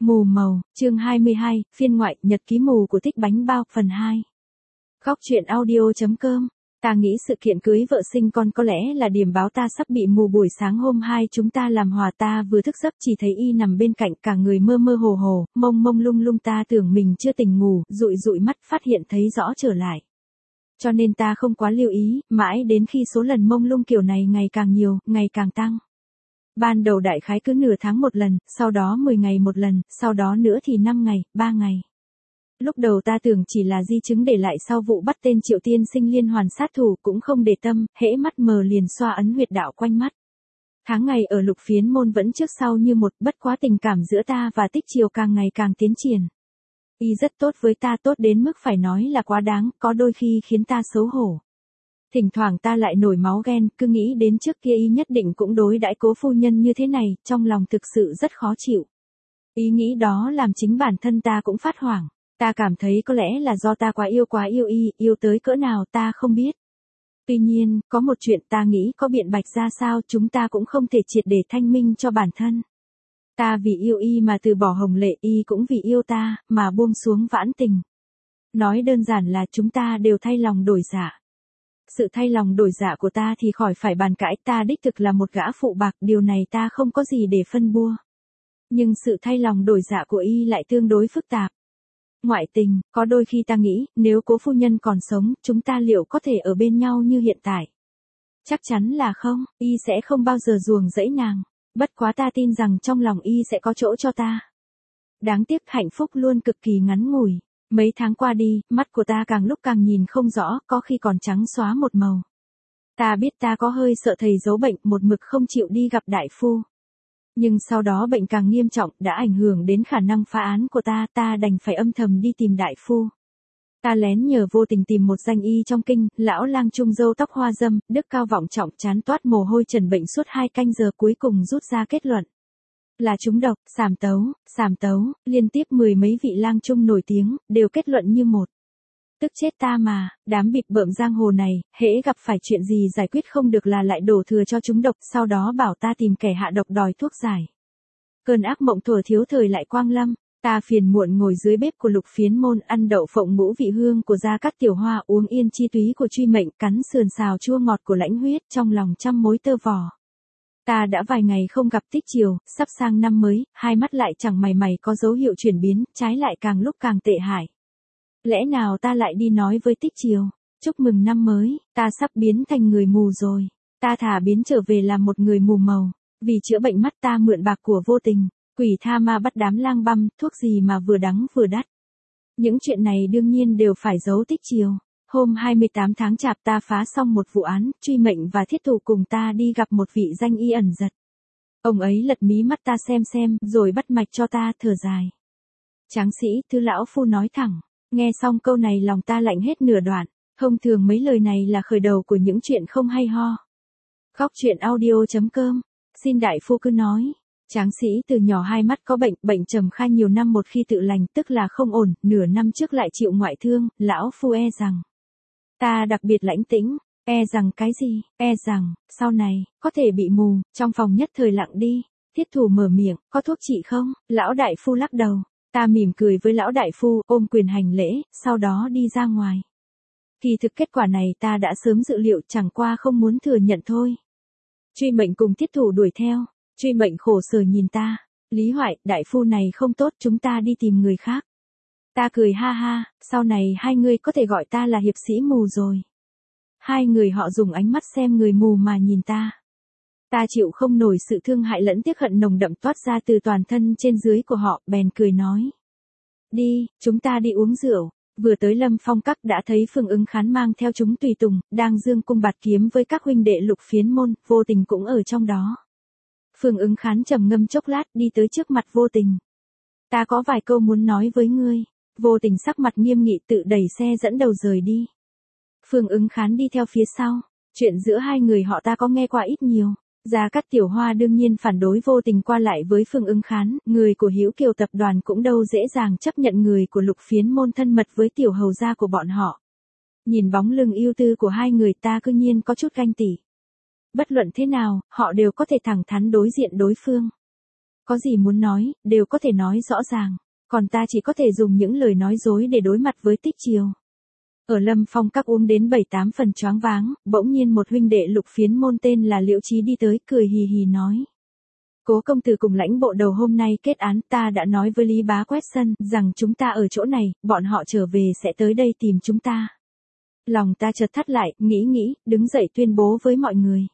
Mù màu, chương 22, phiên ngoại, nhật ký mù của Thích Bánh Bao, phần 2. Góc truyện audio.com. Ta nghĩ sự kiện cưới vợ sinh con có lẽ là điểm báo ta sắp bị mù. Buổi sáng hôm 2 chúng ta làm hòa, ta vừa thức giấc chỉ thấy y nằm bên cạnh, cả người mơ mơ hồ hồ, mông mông lung lung. Ta tưởng mình chưa tỉnh ngủ, dụi dụi mắt phát hiện thấy rõ trở lại. Cho nên ta không quá lưu ý, mãi đến khi số lần mông lung kiểu này ngày càng nhiều, ngày càng tăng. Ban đầu đại khái cứ nửa tháng một lần, sau đó 10 ngày một lần, sau đó nữa thì 5 ngày, 3 ngày. Lúc đầu ta tưởng chỉ là di chứng để lại sau vụ bắt tên Triệu tiên sinh liên hoàn sát thủ, cũng không để tâm, hễ mắt mờ liền xoa ấn huyệt đạo quanh mắt. Tháng ngày ở Lục Phiến Môn vẫn trước sau như một, bất quá tình cảm giữa ta và Tích Triều càng ngày càng tiến triển. Y rất tốt với ta, tốt đến mức phải nói là quá đáng, có đôi khi khiến ta xấu hổ. Thỉnh thoảng ta lại nổi máu ghen, cứ nghĩ đến trước kia y nhất định cũng đối đãi Cố phu nhân như thế này, trong lòng thực sự rất khó chịu. Ý nghĩ đó làm chính bản thân ta cũng phát hoảng. Ta cảm thấy có lẽ là do ta quá yêu y, yêu tới cỡ nào ta không biết. Tuy nhiên, có một chuyện ta nghĩ có biện bạch ra sao chúng ta cũng không thể triệt để thanh minh cho bản thân. Ta vì yêu y mà từ bỏ Hồng Lệ, y cũng vì yêu ta, mà buông xuống vãn tình. Nói đơn giản là chúng ta đều thay lòng đổi dạ. Sự thay lòng đổi dạ của ta thì khỏi phải bàn cãi, ta đích thực là một gã phụ bạc, điều này ta không có gì để phân bua. Nhưng sự thay lòng đổi dạ của y lại tương đối phức tạp. Ngoại tình, có đôi khi ta nghĩ, nếu Cố phu nhân còn sống, chúng ta liệu có thể ở bên nhau như hiện tại? Chắc chắn là không, y sẽ không bao giờ ruồng rẫy nàng. Bất quá ta tin rằng trong lòng y sẽ có chỗ cho ta. Đáng tiếc hạnh phúc luôn cực kỳ ngắn ngủi. Mấy tháng qua đi, mắt của ta càng lúc càng nhìn không rõ, có khi còn trắng xóa một màu. Ta biết ta có hơi sợ thầy giấu bệnh, một mực không chịu đi gặp đại phu. Nhưng sau đó bệnh càng nghiêm trọng, đã ảnh hưởng đến khả năng phá án của ta đành phải âm thầm đi tìm đại phu. Ta lén nhờ vô tình tìm một danh y trong kinh, lão lang trung râu tóc hoa dâm, đức cao vọng trọng, trán toát mồ hôi, trần bệnh suốt 2 canh giờ, cuối cùng rút ra kết luận là trúng độc. Sàm tấu, liên tiếp 10 mấy vị lang trung nổi tiếng, đều kết luận như một. Tức chết ta mà, đám bịp bợm giang hồ này, hễ gặp phải chuyện gì giải quyết không được là lại đổ thừa cho trúng độc, sau đó bảo ta tìm kẻ hạ độc đòi thuốc giải. Cơn ác mộng thuở thiếu thời lại quang lâm, ta phiền muộn ngồi dưới bếp của Lục Phiến Môn, ăn đậu phộng ngũ vị hương của Gia Cát Tiểu Hoa, uống yên chi túy của Truy Mệnh, cắn sườn xào chua ngọt của Lãnh Huyết, trong lòng trăm mối tơ vò. Ta đã vài ngày không gặp Tích Triều, sắp sang năm mới, hai mắt lại chẳng mày có dấu hiệu chuyển biến, trái lại càng lúc càng tệ hại. Lẽ nào ta lại đi nói với Tích Triều, chúc mừng năm mới, ta sắp biến thành người mù rồi. Ta thà biến trở về làm một người mù màu. Vì chữa bệnh mắt ta mượn bạc của vô tình, quỷ tha ma bắt đám lang băm, thuốc gì mà vừa đắng vừa đắt. Những chuyện này đương nhiên đều phải giấu Tích Triều. Hôm 28 tháng Chạp ta phá xong một vụ án, Truy Mệnh và Thiết Thủ cùng ta đi gặp một vị danh y ẩn giật. Ông ấy lật mí mắt ta xem, rồi bắt mạch cho ta, thở dài. Tráng sĩ, thứ lão phu nói thẳng. Nghe xong câu này lòng ta lạnh hết nửa đoạn. Thông thường mấy lời này là khởi đầu của những chuyện không hay ho. Góc truyện audio.com. Xin đại phu cứ nói. Tráng sĩ từ nhỏ hai mắt có bệnh trầm kha nhiều năm, một khi tự lành tức là không ổn, nửa năm trước lại chịu ngoại thương, lão phu e rằng. Ta đặc biệt lãnh tĩnh, e rằng cái gì, e rằng, sau này, có thể bị mù, trong phòng nhất thời lặng đi. Thiết Thủ mở miệng, có thuốc trị không? Lão đại phu lắc đầu. Ta mỉm cười với lão đại phu, ôm quyền hành lễ, sau đó đi ra ngoài. Kỳ thực kết quả này ta đã sớm dự liệu, chẳng qua không muốn thừa nhận thôi. Truy Mệnh cùng Thiết Thủ đuổi theo. Truy Mệnh khổ sở nhìn ta. Lý Hoại, đại phu này không tốt, chúng ta đi tìm người khác. Ta cười ha ha, sau này hai người có thể gọi ta là hiệp sĩ mù rồi. Hai người họ dùng ánh mắt xem người mù mà nhìn ta. Ta chịu không nổi sự thương hại lẫn tiếc hận nồng đậm toát ra từ toàn thân trên dưới của họ, bèn cười nói. Đi, chúng ta đi uống rượu. Vừa tới Lâm Phong Các đã thấy Phương Ứng Khán mang theo chúng tùy tùng, đang dương cung bạt kiếm với các huynh đệ Lục Phiến Môn, vô tình cũng ở trong đó. Phương Ứng Khán trầm ngâm chốc lát, đi tới trước mặt vô tình. Ta có vài câu muốn nói với ngươi. Vô tình sắc mặt nghiêm nghị tự đẩy xe dẫn đầu rời đi. Phương Ứng Khán đi theo phía sau. Chuyện giữa hai người họ ta có nghe qua ít nhiều. Gia Cát Tiểu Hoa đương nhiên phản đối vô tình qua lại với Phương Ứng Khán, người của Hữu Kiều tập đoàn cũng đâu dễ dàng chấp nhận người của Lục Phiến Môn thân mật với tiểu hầu gia của bọn họ. Nhìn bóng lưng ưu tư của hai người ta cư nhiên có chút ganh tị. Bất luận thế nào, họ đều có thể thẳng thắn đối diện đối phương. Có gì muốn nói, đều có thể nói rõ ràng. Còn ta chỉ có thể dùng những lời nói dối để đối mặt với Tích Chiều. Ở Lâm Phong các uống đến 7-8 phần choáng váng, bỗng nhiên một huynh đệ Lục Phiến Môn tên là Liễu Chí đi tới, cười hì hì nói. Cố công tử cùng lãnh bộ đầu hôm nay kết án, ta đã nói với Lý Bá Quét Sân, rằng chúng ta ở chỗ này, bọn họ trở về sẽ tới đây tìm chúng ta. Lòng ta chợt thắt lại, nghĩ, đứng dậy tuyên bố với mọi người.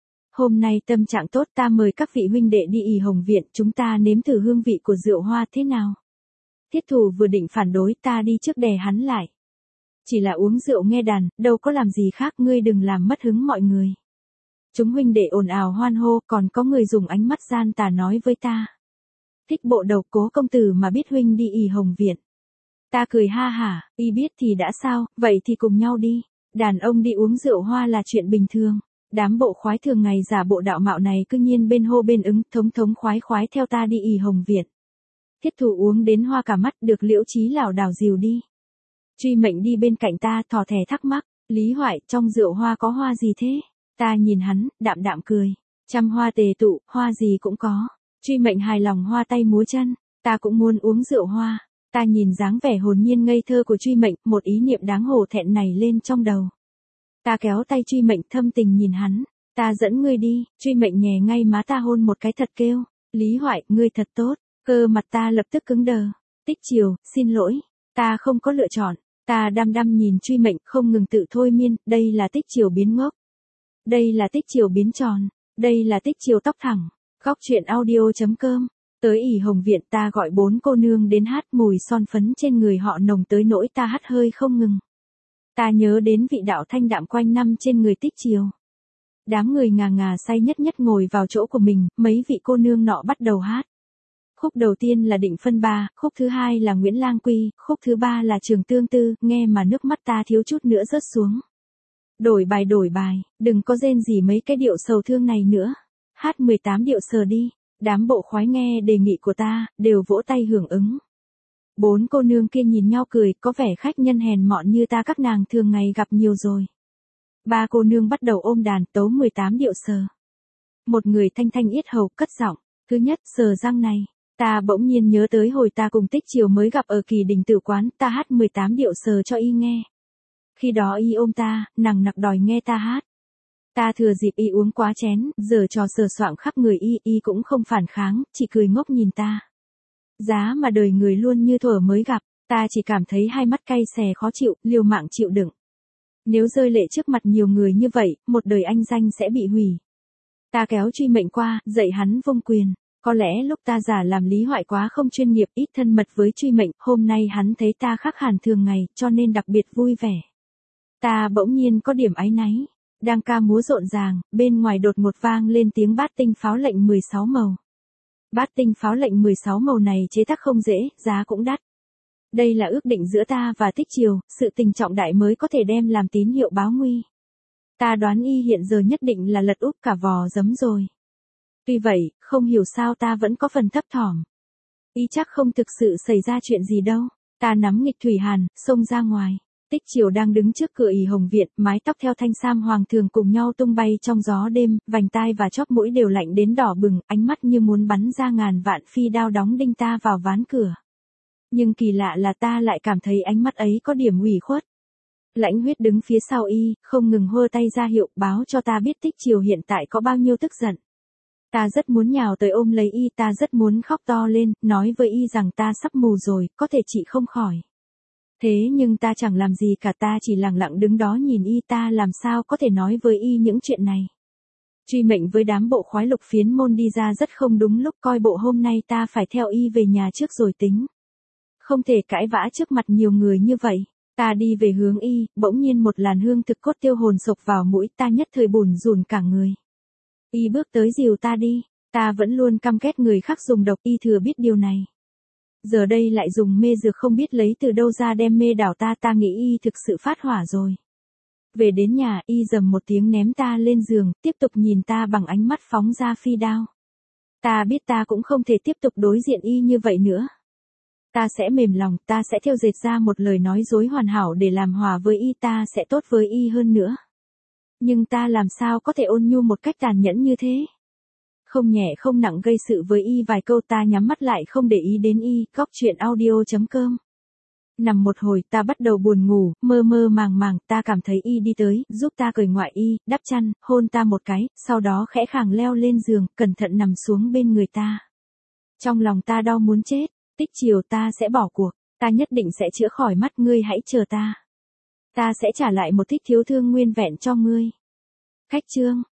Hôm nay tâm trạng tốt, ta mời các vị huynh đệ đi ỷ Hồng Viện, chúng ta nếm thử hương vị của rượu hoa thế nào. Thiết Thủ vừa định phản đối, ta đi trước đè hắn lại. Chỉ là uống rượu nghe đàn, đâu có làm gì khác, ngươi đừng làm mất hứng mọi người. Chúng huynh đệ ồn ào hoan hô, còn có người dùng ánh mắt gian tà nói với ta. Thích bộ đầu, Cố công tử mà biết huynh đi ỷ Hồng Viện. Ta cười ha hả, y biết thì đã sao, vậy thì cùng nhau đi. Đàn ông đi uống rượu hoa là chuyện bình thường. Đám bộ khoái thường ngày giả bộ đạo mạo này cứ nhiên bên hô bên ứng, thống khoái theo ta đi ỷ Hồng Viện. Thiết Thủ uống đến hoa cả mắt, được Liễu Chí lảo đảo dìu đi. Truy Mệnh đi bên cạnh ta thò thè thắc mắc, Lý Hoại, trong rượu hoa có hoa gì thế? Ta nhìn hắn, đạm cười. Trăm hoa tề tụ, hoa gì cũng có. Truy Mệnh hài lòng hoa tay múa chân, ta cũng muốn uống rượu hoa. Ta nhìn dáng vẻ hồn nhiên ngây thơ của Truy Mệnh, một ý niệm đáng hổ thẹn này lên trong đầu. Ta kéo tay Truy Mệnh thâm tình nhìn hắn, ta dẫn ngươi đi. Truy Mệnh nhè ngay má ta hôn một cái thật kêu, Lý Hoại, ngươi thật tốt. Cơ mặt ta lập tức cứng đờ. Tích Chiều, xin lỗi, ta không có lựa chọn. Ta đăm nhìn Truy Mệnh, không ngừng tự thôi miên, đây là Tích Chiều biến ngốc. Đây là Tích Chiều biến tròn. Đây là Tích Chiều tóc thẳng. Góc truyện audio.com. Tới ỷ Hồng Viện, ta gọi 4 cô nương đến hát, mùi son phấn trên người họ nồng tới nỗi ta hắt hơi không ngừng. Ta nhớ đến vị đạo thanh đạm quanh năm trên người Tích Chiều. Đám người ngà say nhất ngồi vào chỗ của mình, mấy vị cô nương nọ bắt đầu hát. Khúc đầu tiên là Định Phân Ba, khúc thứ hai là Nguyễn Lang Quy, khúc thứ ba là Trường Tương Tư, nghe mà nước mắt ta thiếu chút nữa rớt xuống. Đổi bài, đừng có rên gì mấy cái điệu sầu thương này nữa. Hát 18 điệu sờ đi. Đám bộ khoái nghe đề nghị của ta, đều vỗ tay hưởng ứng. 4 cô nương kia nhìn nhau cười, có vẻ khách nhân hèn mọn như ta các nàng thường ngày gặp nhiều rồi. 3 cô nương bắt đầu ôm đàn tấu 18 điệu sờ. Một người thanh yết hầu cất giọng, thứ nhất sờ răng này. Ta bỗng nhiên nhớ tới hồi ta cùng Tích Chiều mới gặp ở Kỳ Đình Tử Quán, ta hát 18 điệu sờ cho y nghe. Khi đó y ôm ta, nằng nặc đòi nghe ta hát. Ta thừa dịp y uống quá chén, giờ trò sờ soạng khắp người y cũng không phản kháng, chỉ cười ngốc nhìn ta. Giá mà đời người luôn như thuở mới gặp, ta chỉ cảm thấy hai mắt cay xè khó chịu, liều mạng chịu đựng. Nếu rơi lệ trước mặt nhiều người như vậy, một đời anh danh sẽ bị hủy. Ta kéo Truy Mệnh qua, dạy hắn vung quyền. Có lẽ lúc ta giả làm Lý Hoại quá không chuyên nghiệp, ít thân mật với Truy Mệnh, hôm nay hắn thấy ta khác hẳn thường ngày, cho nên đặc biệt vui vẻ. Ta bỗng nhiên có điểm áy náy. Đang ca múa rộn ràng, bên ngoài đột ngột vang lên tiếng bát tinh pháo lệnh 16 màu. Bát tinh pháo lệnh 16 màu này chế tác không dễ, giá cũng đắt. Đây là ước định giữa ta và Tích Chiều, sự tình trọng đại mới có thể đem làm tín hiệu báo nguy. Ta đoán y hiện giờ nhất định là lật úp cả vò giấm rồi. Tuy vậy, không hiểu sao ta vẫn có phần thấp thỏm. Y chắc không thực sự xảy ra chuyện gì đâu. Ta nắm nghịch thủy hàn, xông ra ngoài. Tích Chiều đang đứng trước cửa ỷ Hồng Viện, mái tóc theo thanh sam hoàng thường cùng nhau tung bay trong gió đêm, vành tai và chóp mũi đều lạnh đến đỏ bừng, ánh mắt như muốn bắn ra ngàn vạn phi đao đóng đinh ta vào ván cửa. Nhưng kỳ lạ là ta lại cảm thấy ánh mắt ấy có điểm ủy khuất. Lãnh Huyết đứng phía sau y, không ngừng hơ tay ra hiệu, báo cho ta biết Tích Chiều hiện tại có bao nhiêu tức giận. Ta rất muốn nhào tới ôm lấy y, ta rất muốn khóc to lên, nói với y rằng ta sắp mù rồi, có thể trị không khỏi. Thế nhưng ta chẳng làm gì cả, ta chỉ lặng lặng đứng đó nhìn y, ta làm sao có thể nói với y những chuyện này. Truy Mệnh với đám bộ khoái Lục Phiến Môn đi ra rất không đúng lúc, coi bộ hôm nay ta phải theo y về nhà trước rồi tính. Không thể cãi vã trước mặt nhiều người như vậy. Ta đi về hướng y, bỗng nhiên một làn hương thực cốt tiêu hồn sộc vào mũi, ta nhất thời bủn rủn cả người. Y bước tới dìu ta đi, ta vẫn luôn căm ghét người khác dùng độc, y thừa biết điều này. Giờ đây lại dùng mê dược không biết lấy từ đâu ra đem mê đảo ta, ta nghĩ y thực sự phát hỏa rồi. Về đến nhà, y rầm một tiếng ném ta lên giường, tiếp tục nhìn ta bằng ánh mắt phóng ra phi đao. Ta biết ta cũng không thể tiếp tục đối diện y như vậy nữa. Ta sẽ mềm lòng, ta sẽ thêu dệt ra một lời nói dối hoàn hảo để làm hòa với y, ta sẽ tốt với y hơn nữa. Nhưng ta làm sao có thể ôn nhu một cách tàn nhẫn như thế? Không nhẹ không nặng gây sự với y vài câu ta nhắm mắt lại không để ý đến y. Góc truyện audio.com. Nằm một hồi ta bắt đầu buồn ngủ, mơ mơ màng màng, ta cảm thấy y đi tới, giúp ta cởi ngoại y, đắp chăn, hôn ta một cái, sau đó khẽ khàng leo lên giường, cẩn thận nằm xuống bên người ta. Trong lòng ta đau muốn chết, tích chiều ta sẽ bỏ cuộc, ta nhất định sẽ chữa khỏi mắt ngươi, hãy chờ ta. Ta sẽ trả lại một thích thiếu thương nguyên vẹn cho ngươi. Khách chương.